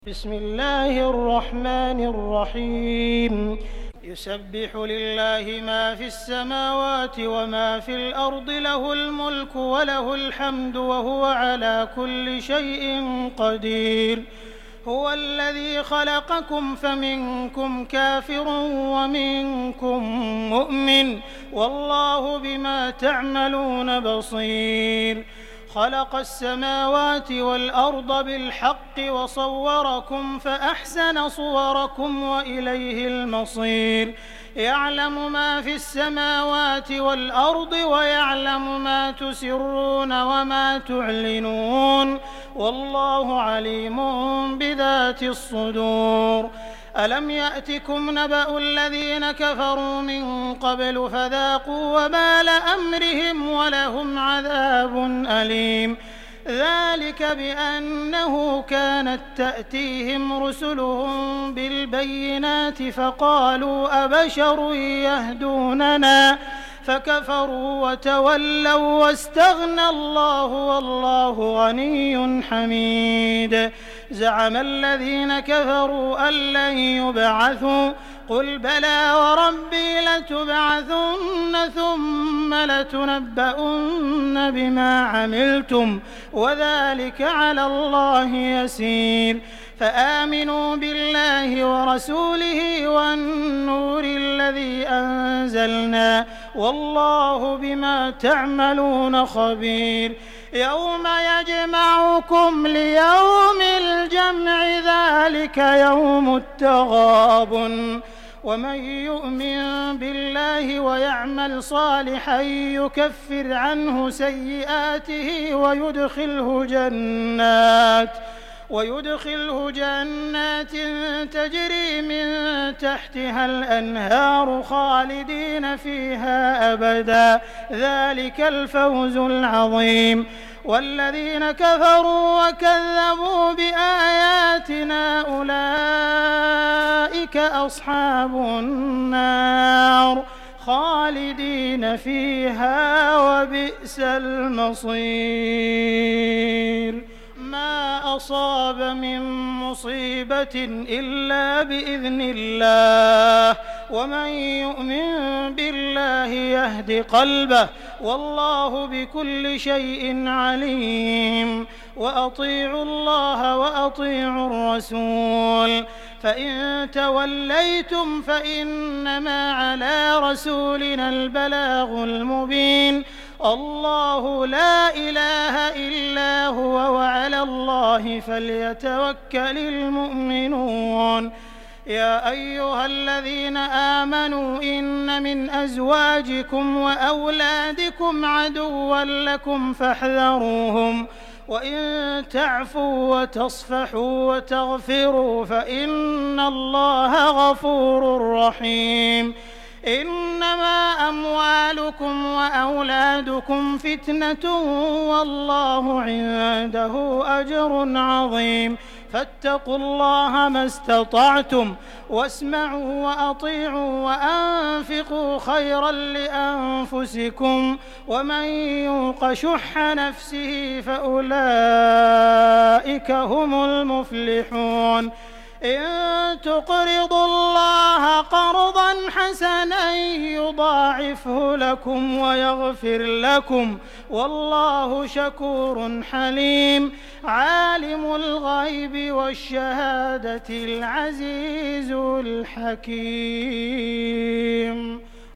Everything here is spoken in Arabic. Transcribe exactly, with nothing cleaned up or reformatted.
بسم الله الرحمن الرحيم يسبح لله ما في السماوات وما في الأرض له الملك وله الحمد وهو على كل شيء قدير هو الذي خلقكم فمنكم كافر ومنكم مؤمن والله بما تعملون بصير خلق السماوات والأرض بالحق وصوركم فأحسن صوركم وإليه المصير يعلم ما في السماوات والأرض ويعلم ما تسرون وما تعلنون والله عليم بذات الصدور ألم يأتكم نبأ الذين كفروا من قبل فذاقوا وبال أمرهم ولهم عذاب أليم ذلك بأنه كانت تأتيهم رسلهم بالبينات فقالوا أبشر يهدوننا فكفروا وتولوا واستغنى الله والله غني حميد زعم الذين كفروا أن لن يبعثوا قل بلى وربي لتبعثن ثم لتنبؤن بما عملتم وذلك على الله يسير فآمنوا بالله ورسوله والنور الذي أنزلنا والله بما تعملون خبير يوم يجمعكم ليوم الجمع ذلك يوم التغابن ومن يؤمن بالله ويعمل صالحا يكفر عنه سيئاته ويدخله جنات ويدخله جنات تجري من تحتها الأنهار خالدين فيها أبدا ذلك الفوز العظيم والذين كفروا وكذبوا بآياتنا أولئك أصحاب النار خالدين فيها وبئس المصير ما أصاب من مصيبة إلا بإذن الله ومن يؤمن بالله يهد قلبه والله بكل شيء عليم وأطيعوا الله وأطيعوا الرسول فإن توليتم فإنما على رسولنا البلاغ المبين الله لا إله إلا هو وعلى الله فليتوكل المؤمنون يا أيها الذين آمنوا إن من أزواجكم وأولادكم عدوا لكم فاحذروهم وإن تعفوا وتصفحوا وتغفروا فإن الله غفور رحيم إنما أموالكم وأولادكم فتنة والله عنده أجر عظيم فاتقوا الله ما استطعتم واسمعوا وأطيعوا وأنفقوا خيرا لأنفسكم ومن يوق شح نفسه فأولئك هم المفلحون إن تقرضوا الله قرضا حسنا يضاعفه لكم ويغفر لكم والله شكور حليم عالم الغيب والشهادة العزيز الحكيم.